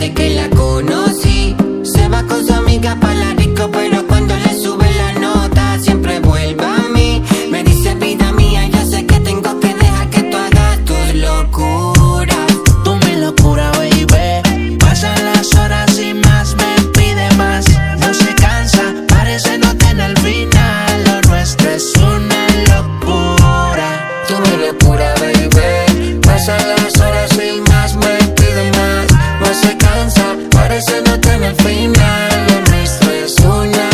desde que la conocí. Se va con su amiga pa' la disco, pero cuando le sube la nota siempre vuelve a mí. Me dice vida mía, yo sé que tengo que dejar que tú hagas tus locuras. Tú mi locura, baby. Pasan las horas y más me pide más. No se cansa, parece no tener final. Lo nuestro es una locura. Tú mi locura, baby. Pasan las horas y más me pide más. No se cansa, parece no tener final. Lo nuestro es una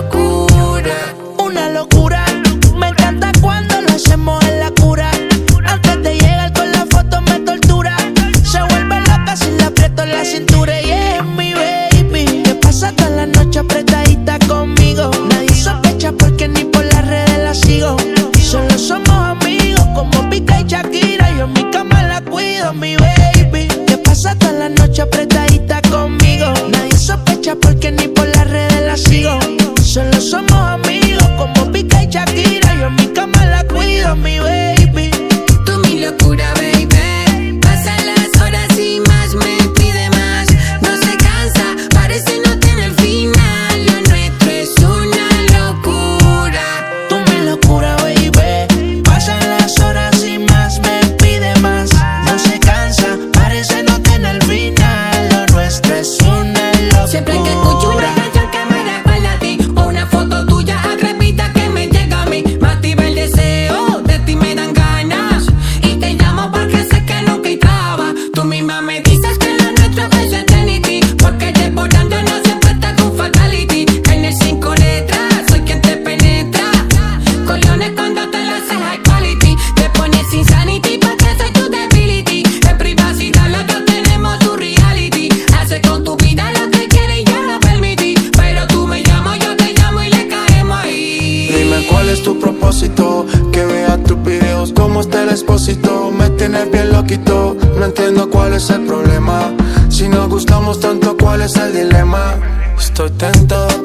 locura. Una locura. Me encanta cuando lo hacemos en la cura. Antes de llegar con la foto me tortura. Se vuelve loca si le aprieto la cintura. Y es mi baby, que pasa toda la noche apretadita conmigo. Nadie sospecha porque ni por las redes la sigo. Solo somos amigos como Piqué y Shakira. Yo en mi cama la cuido, mi baby, que pasa toda la noche apretadita conmigo. Nadie sospecha porque ni por las redes la sigo. Solo somos amigos como Piqué y Shakira. Yo en mi cama la cuido, mi baby. Tú mi locura, baby. Pasan las horas y más me pide más. No se cansa, parece no tener final. Lo nuestro es una locura. Tú mi locura, baby. Pasan las horas y más me pide más. No se cansa, parece no tener final. Lo nuestro es una locura. Siempre que escucho una canción que me recuerda a ti, o una foto tuya atrevida que me llega a mí, me activa el deseo, de ti me dan ganas. Y te llamo porque sé que nunca hay traba. Tú misma me dices que lo nuestro es eternity, porque desbordando no siempre está con fatality. En el 5 letras, soy quien te penetra. Coliones cuando te lo haces high quality. Te pones insanity porque soy tu debility. En privacidad los dos tenemos tu reality. Hace con tu vida lo que quieres y yo lo permití. Pero tú me llamas, yo te llamo y le caemos ahí. Dime cuál es tu propósito, que vea tus videos como está el expósito. Me tienes bien loquito, no entiendo cuál es el problema. Si nos gustamos tanto, ¿cuál es el dilema? Estoy tentado